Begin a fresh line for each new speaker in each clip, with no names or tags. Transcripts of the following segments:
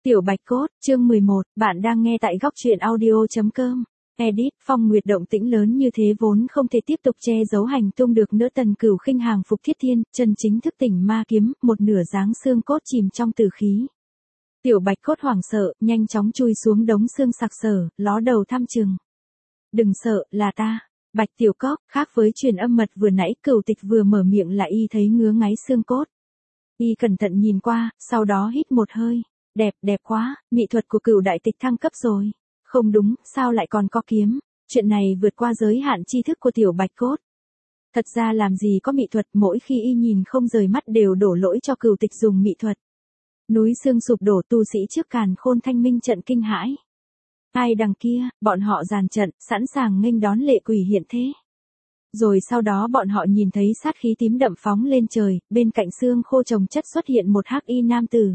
Tiểu Bạch Cốt, chương 11, bạn đang nghe tại góc truyện audio.com. Edit, Phong Nguyệt động tĩnh lớn như thế vốn không thể tiếp tục che giấu hành tung được nữa. Tần Cửu khinh hàng phục thiết thiên, chân chính thức tỉnh ma kiếm, một nửa dáng xương cốt chìm trong tử khí. Tiểu Bạch Cốt hoảng sợ, nhanh chóng chui xuống đống xương sặc sỡ, ló đầu thăm chừng. Đừng sợ, là ta. Bạch Tiểu Cóc, khác với truyền âm mật vừa nãy, Cửu Tịch vừa mở miệng là y thấy ngứa ngáy xương cốt. Y cẩn thận nhìn qua, sau đó hít một hơi. Đẹp quá, mỹ thuật của Cửu đại tịch thăng cấp rồi. Không đúng, sao lại còn có kiếm? Chuyện này vượt qua giới hạn tri thức của Tiểu Bạch Cốt. Thật ra làm gì có mỹ thuật, mỗi khi y nhìn không rời mắt đều đổ lỗi cho Cửu Tịch dùng mỹ thuật. Núi xương sụp đổ, tu sĩ trước Càn Khôn Thanh Minh trận kinh hãi. Ai đằng kia, bọn họ dàn trận, sẵn sàng nghênh đón lệ quỷ hiện thế. Rồi sau đó bọn họ nhìn thấy sát khí tím đậm phóng lên trời, bên cạnh xương khô chồng chất xuất hiện một hắc y nam tử.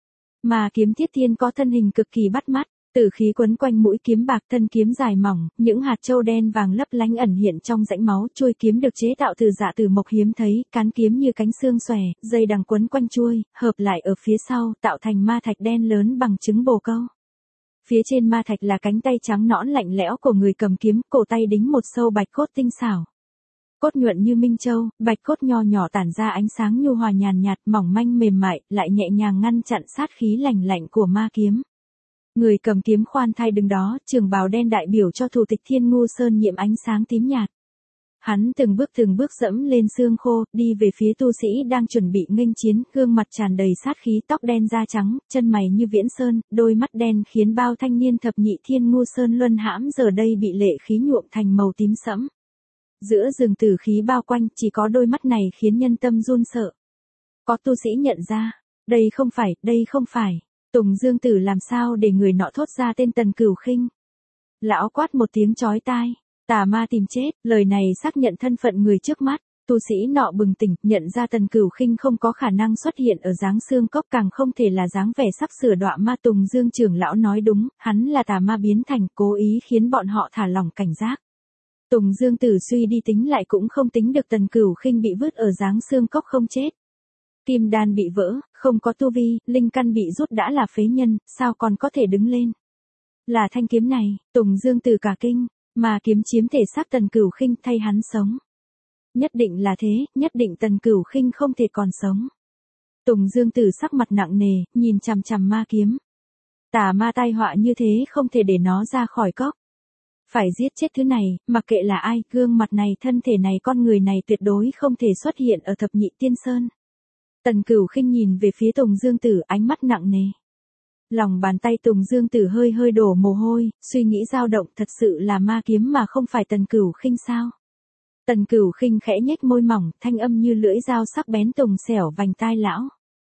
Mà kiếm thiết thiên có thân hình cực kỳ bắt mắt, tử khí quấn quanh mũi kiếm bạc, thân kiếm dài mỏng, những hạt châu đen vàng lấp lánh ẩn hiện trong rãnh máu. Chuôi kiếm được chế tạo từ dạ tử mộc hiếm thấy, cán kiếm như cánh xương xòe, dây đằng quấn quanh chuôi, hợp lại ở phía sau, tạo thành ma thạch đen lớn bằng trứng bồ câu. Phía trên ma thạch là cánh tay trắng nõn lạnh lẽo của người cầm kiếm, cổ tay đính một sâu bạch cốt tinh xảo. Cốt nhuận như minh châu, bạch cốt nho nhỏ tản ra ánh sáng nhu hòa nhàn nhạt, mỏng manh mềm mại, lại nhẹ nhàng ngăn chặn sát khí lạnh lạnh của ma kiếm. Người cầm kiếm khoan thai đứng đó, trường bào đen đại biểu cho thủ tịch Thiên Ngu Sơn nhiễm ánh sáng tím nhạt. Hắn từng bước dẫm lên xương khô, đi về phía tu sĩ đang chuẩn bị nghênh chiến, gương mặt tràn đầy sát khí, tóc đen da trắng, chân mày như viễn sơn, đôi mắt đen khiến bao thanh niên thập nhị Thiên Ngu Sơn luân hãm giờ đây bị lệ khí nhuộm thành màu tím sẫm. Giữa rừng tử khí bao quanh, chỉ có đôi mắt này khiến nhân tâm run sợ. Có tu sĩ nhận ra, đây không phải. Tùng Dương Tử làm sao để người nọ thốt ra tên Tần Cửu khinh. Lão quát một tiếng chói tai, tà ma tìm chết, lời này xác nhận thân phận người trước mắt. Tu sĩ nọ bừng tỉnh, nhận ra Tần Cửu khinh không có khả năng xuất hiện ở dáng xương cốc, càng không thể là dáng vẻ sắp sửa đọa ma. Tùng Dương trưởng lão nói đúng, hắn là tà ma biến thành, cố ý khiến bọn họ thả lỏng cảnh giác. Tùng Dương Tử suy đi tính lại cũng không tính được Tần Cửu khinh bị vứt ở dáng xương cốc không chết. Kim đan bị vỡ, không có tu vi, linh căn bị rút đã là phế nhân, sao còn có thể đứng lên? Là thanh kiếm này, Tùng Dương Tử cả kinh, mà kiếm chiếm thể xác Tần Cửu khinh thay hắn sống. Nhất định là thế, nhất định Tần Cửu khinh không thể còn sống. Tùng Dương Tử sắc mặt nặng nề, nhìn chằm chằm ma kiếm. Tà ma tai họa như thế không thể để nó ra khỏi cốc. Phải giết chết thứ này, mặc kệ là ai, gương mặt này, thân thể này, con người này tuyệt đối không thể xuất hiện ở thập nhị tiên sơn. Tần Cửu khinh nhìn về phía Tùng Dương Tử, ánh mắt nặng nề. Lòng bàn tay Tùng Dương Tử hơi đổ mồ hôi, suy nghĩ dao động, thật sự là ma kiếm mà không phải Tần Cửu khinh sao? Tần Cửu khinh khẽ nhếch môi mỏng, thanh âm như lưỡi dao sắc bén tùng xẻo vành tai lão.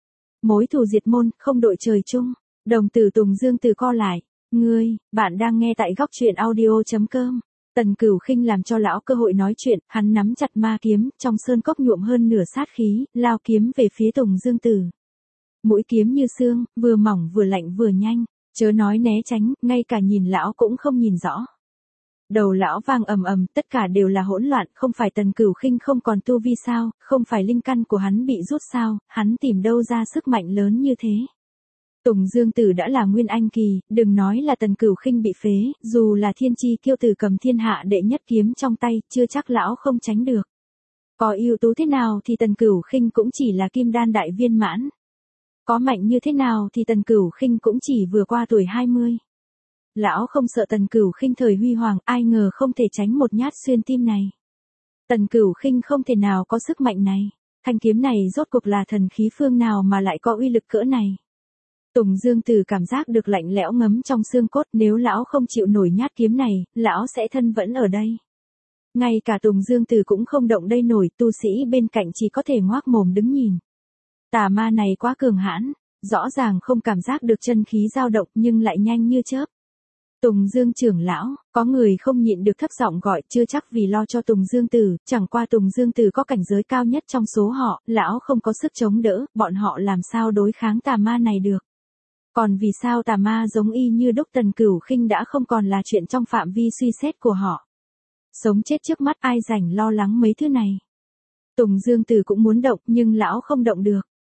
Mối thù diệt môn, không đội trời chung. Đồng tử Tùng Dương Tử co lại. Bạn đang nghe tại góc truyện audio.com. Tần Cửu khinh làm cho lão cơ hội nói chuyện, hắn nắm chặt ma kiếm, trong sơn cốc nhuộm hơn nửa sát khí, lao kiếm về phía Tùng Dương Tử. Mũi kiếm như xương, vừa mỏng vừa lạnh vừa nhanh, chớ nói né tránh, ngay cả nhìn lão cũng không nhìn rõ. Đầu lão vang ầm, tất cả đều là hỗn loạn, không phải Tần Cửu khinh không còn tu vi sao, không phải linh căn của hắn bị rút sao, hắn tìm đâu ra sức mạnh lớn như thế. Tùng Dương Tử đã là nguyên anh kỳ, đừng nói là Tần Cửu khinh bị phế, dù là thiên chi kiêu tử cầm thiên hạ đệ nhất kiếm trong tay, chưa chắc lão không tránh được. Có ưu tú thế nào thì Tần Cửu khinh cũng chỉ là kim đan đại viên mãn. Có mạnh như thế nào thì Tần Cửu khinh cũng chỉ vừa qua tuổi 20. Lão không sợ Tần Cửu khinh thời huy hoàng, ai ngờ không thể tránh một nhát xuyên tim này. Tần Cửu khinh không thể nào có sức mạnh này. Thanh kiếm này rốt cuộc là thần khí phương nào mà lại có uy lực cỡ này. Tùng Dương Tử cảm giác được lạnh lẽo ngấm trong xương cốt, nếu lão không chịu nổi nhát kiếm này, lão sẽ thân vẫn ở đây. Ngay cả Tùng Dương Tử cũng không động đậy nổi, tu sĩ bên cạnh chỉ có thể ngoác mồm đứng nhìn. Tà ma này quá cường hãn, rõ ràng không cảm giác được chân khí dao động nhưng lại nhanh như chớp. Tùng Dương trưởng lão, có người không nhịn được thấp giọng gọi, chưa chắc vì lo cho Tùng Dương Tử, chẳng qua Tùng Dương Tử có cảnh giới cao nhất trong số họ, lão không có sức chống đỡ, bọn họ làm sao đối kháng tà ma này được. Còn vì sao tà ma giống y như đúc Tần Cửu khinh đã không còn là chuyện trong phạm vi suy xét của họ. Sống chết trước mắt, ai rảnh lo lắng mấy thứ này. Tùng Dương Tử cũng muốn động nhưng lão không động được.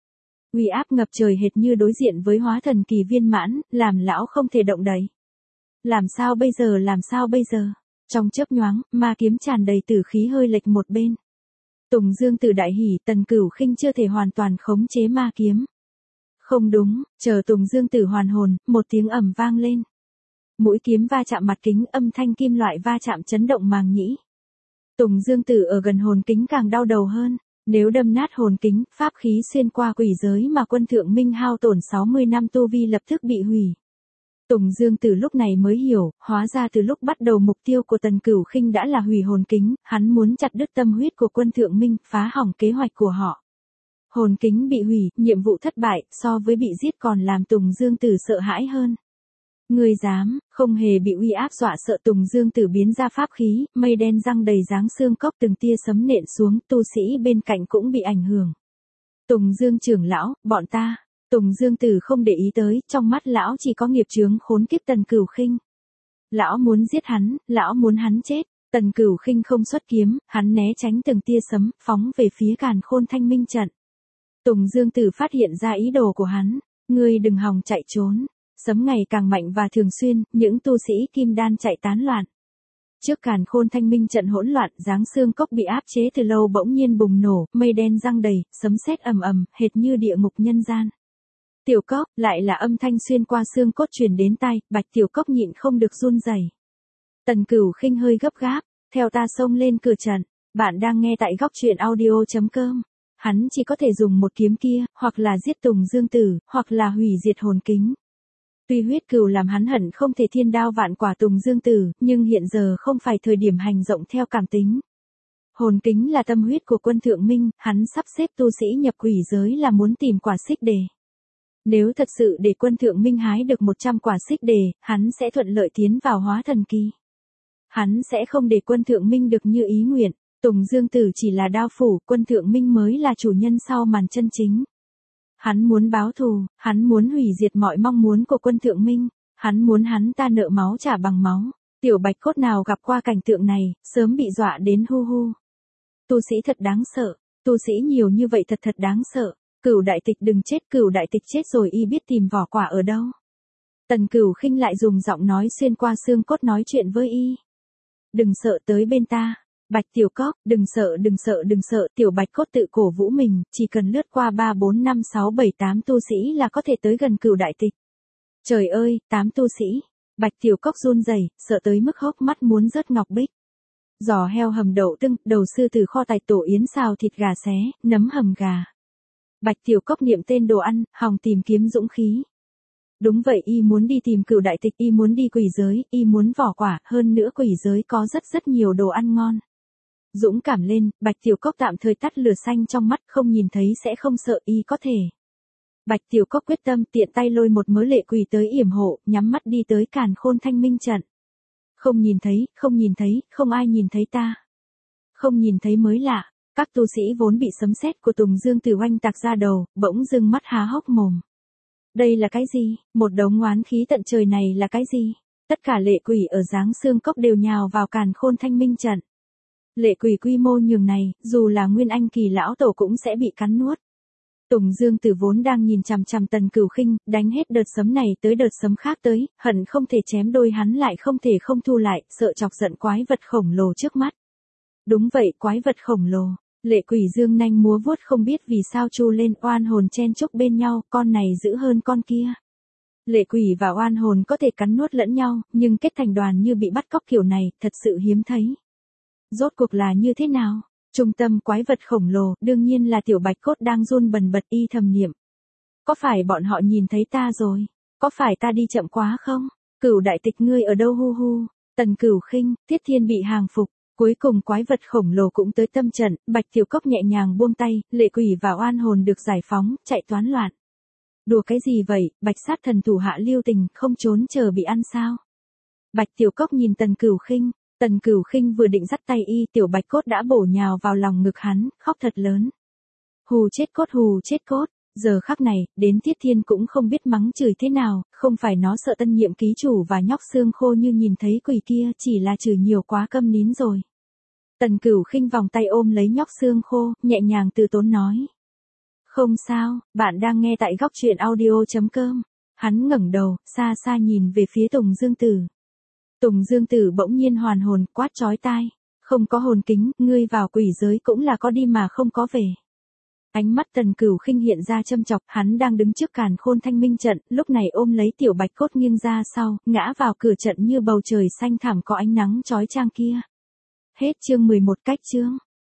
Uy áp ngập trời hệt như đối diện với hóa thần kỳ viên mãn, làm lão không thể động đậy. Làm sao bây giờ, làm sao bây giờ? Trong chớp nhoáng, ma kiếm tràn đầy tử khí hơi lệch một bên. Tùng Dương Tử đại hỉ, Tần Cửu Khinh chưa thể hoàn toàn khống chế ma kiếm. Không đúng, chờ Tùng Dương Tử hoàn hồn, một tiếng ầm vang lên. Mũi kiếm va chạm mặt kính, âm thanh kim loại va chạm chấn động màng nhĩ. Tùng Dương Tử ở gần hồn kính càng đau đầu hơn. Nếu đâm nát hồn kính, pháp khí xuyên qua quỷ giới mà Quân Thượng Minh hao tổn 60 năm tu vi lập tức bị hủy. Tùng Dương Tử lúc này mới hiểu, hóa ra từ lúc bắt đầu mục tiêu của Tần Cửu Khinh đã là hủy hồn kính, hắn muốn chặt đứt tâm huyết của Quân Thượng Minh, phá hỏng kế hoạch của họ. Hồn kính bị hủy, nhiệm vụ thất bại, so với bị giết còn làm Tùng Dương Tử sợ hãi hơn. Người dám, không hề bị uy áp dọa sợ. Tùng Dương Tử biến ra pháp khí, mây đen răng đầy dáng xương cốc, từng tia sấm nện xuống, tu sĩ bên cạnh cũng bị ảnh hưởng. Tùng Dương trưởng lão, bọn ta. Tùng Dương Tử không để ý tới, trong mắt lão chỉ có nghiệp chướng khốn kiếp Tần Cửu Khinh. Lão muốn giết hắn, lão muốn hắn chết. Tần Cửu Khinh không xuất kiếm, hắn né tránh từng tia sấm, phóng về phía Càn Khôn Thanh Minh trận. Tùng Dương Tử phát hiện ra ý đồ của hắn, ngươi đừng hòng chạy trốn. Sấm ngày càng mạnh và thường xuyên, những tu sĩ kim đan chạy tán loạn. Trước Càn Khôn Thanh Minh trận hỗn loạn, dáng xương cốc bị áp chế từ lâu bỗng nhiên bùng nổ, mây đen giăng đầy, sấm sét ầm ầm, hệt như địa ngục nhân gian. Tiểu Cốc, lại là âm thanh xuyên qua xương cốt truyền đến tai, Bạch Tiểu Cốc nhịn không được run rẩy. Tần Cửu Khinh hơi gấp gáp, theo ta xông lên cửa trận. Bạn đang nghe tại góc truyện audio.com. Hắn chỉ có thể dùng một kiếm kia, hoặc là giết Tùng Dương Tử, hoặc là hủy diệt hồn kính. Tuy huyết cừu làm hắn hận không thể thiên đao vạn quả Tùng Dương Tử, nhưng hiện giờ không phải thời điểm hành động theo cảm tính. Hồn kính là tâm huyết của Quân Thượng Minh, hắn sắp xếp tu sĩ nhập quỷ giới là muốn tìm quả xích đề. Nếu thật sự để Quân Thượng Minh hái được 100 quả xích đề, hắn sẽ thuận lợi tiến vào hóa thần kỳ. Hắn sẽ không để Quân Thượng Minh được như ý nguyện. Tùng Dương Tử chỉ là đao phủ, Quân Thượng Minh mới là chủ nhân sau màn chân chính. Hắn muốn báo thù, hắn muốn hủy diệt mọi mong muốn của Quân Thượng Minh, hắn muốn hắn ta nợ máu trả bằng máu. Tiểu Bạch Cốt nào gặp qua cảnh tượng này, sớm bị dọa đến hu hu. Tu sĩ thật đáng sợ, tu sĩ nhiều như vậy thật đáng sợ. Cửu đại tịch đừng chết, Cửu đại tịch chết rồi y biết tìm vỏ quả ở đâu. Tần Cửu Khinh lại dùng giọng nói xuyên qua xương cốt nói chuyện với y. Đừng sợ, tới bên ta. Bạch Tiểu Cốc, đừng sợ, Tiểu Bạch Cốt tự cổ vũ mình, chỉ cần lướt qua 3 4 5 6 7 8 tu sĩ là có thể tới gần Cửu đại tịch. Trời ơi, 8 tu sĩ. Bạch Tiểu Cốc run rẩy, sợ tới mức hốc mắt muốn rớt ngọc bích. Giò heo hầm đậu tưng, đầu sư tử kho tài tổ yến xào thịt gà xé, nấm hầm gà. Bạch Tiểu Cốc niệm tên đồ ăn, hòng tìm kiếm dũng khí. Đúng vậy, y muốn đi tìm Cửu đại tịch, y muốn đi quỷ giới, y muốn vỏ quả, hơn nữa quỷ giới có rất nhiều đồ ăn ngon. Dũng cảm lên, Bạch Tiểu Cốc tạm thời tắt lửa xanh trong mắt, không nhìn thấy sẽ không sợ, y có thể. Bạch Tiểu Cốc quyết tâm, tiện tay lôi một mớ lệ quỷ tới yểm hộ, nhắm mắt đi tới Càn Khôn Thanh Minh trận. Không nhìn thấy, không ai nhìn thấy ta. Không nhìn thấy mới lạ, các tu sĩ vốn bị sấm sét của Tùng Dương Tử oanh tạc ra đầu, bỗng dưng mắt há hốc mồm. Đây là cái gì? Một đống oán khí tận trời này là cái gì? Tất cả lệ quỷ ở dáng xương cốc đều nhào vào Càn Khôn Thanh Minh trận. Lệ quỷ quy mô nhường này, dù là Nguyên Anh kỳ lão tổ cũng sẽ bị cắn nuốt. Tùng Dương Tử vốn đang nhìn chằm chằm Tần Cửu Khinh, đánh hết đợt sấm này tới đợt sấm khác tới, hận không thể chém đôi hắn lại không thể không thu lại, sợ chọc giận quái vật khổng lồ trước mắt. Đúng vậy, quái vật khổng lồ. Lệ quỷ dương nanh múa vuốt không biết vì sao chu lên, oan hồn chen chúc bên nhau, con này dữ hơn con kia. Lệ quỷ và oan hồn có thể cắn nuốt lẫn nhau, nhưng kết thành đoàn như bị bắt cóc kiểu này, thật sự hiếm thấy. Rốt cuộc là như thế nào? Trung tâm quái vật khổng lồ, đương nhiên là Tiểu Bạch Cốt đang run bần bật y thầm niệm. Có phải bọn họ nhìn thấy ta rồi? Có phải ta đi chậm quá không? Cửu đại tịch ngươi ở đâu hu hu? Tần Cửu Khinh, Tiết Thiên bị hàng phục. Cuối cùng quái vật khổng lồ cũng tới tâm trận, Bạch Tiểu Cốc nhẹ nhàng buông tay, lệ quỷ và oan hồn được giải phóng, chạy toán loạn. Đùa cái gì vậy, Bạch sát thần thủ hạ lưu tình, không trốn chờ bị ăn sao? Bạch Tiểu Cốc nhìn Tần Cửu Khinh vừa định dắt tay y, Tiểu Bạch Cốt đã bổ nhào vào lòng ngực hắn, khóc thật lớn. Hù chết cốt, giờ khắc này, đến Tiết Thiên cũng không biết mắng chửi thế nào, không phải nó sợ tân nhiệm ký chủ và nhóc xương khô như nhìn thấy quỷ kia, chỉ là chửi nhiều quá câm nín rồi. Tần Cửu Khinh vòng tay ôm lấy nhóc xương khô, nhẹ nhàng từ tốn nói. Không sao, bạn đang nghe tại góc truyện audio.com. Hắn ngẩng đầu, xa xa nhìn về phía Tùng Dương Tử. Tùng Dương Tử bỗng nhiên hoàn hồn, quát chói tai. Không có hồn kính, ngươi vào quỷ giới cũng là có đi mà không có về. Ánh mắt Tần Cửu Khinh hiện ra châm chọc, hắn đang đứng trước Càn Khôn Thanh Minh trận, lúc này ôm lấy Tiểu Bạch Cốt nghiêng ra sau, ngã vào cửa trận như bầu trời xanh thẳm có ánh nắng chói chang kia. Hết chương 11 cách chương.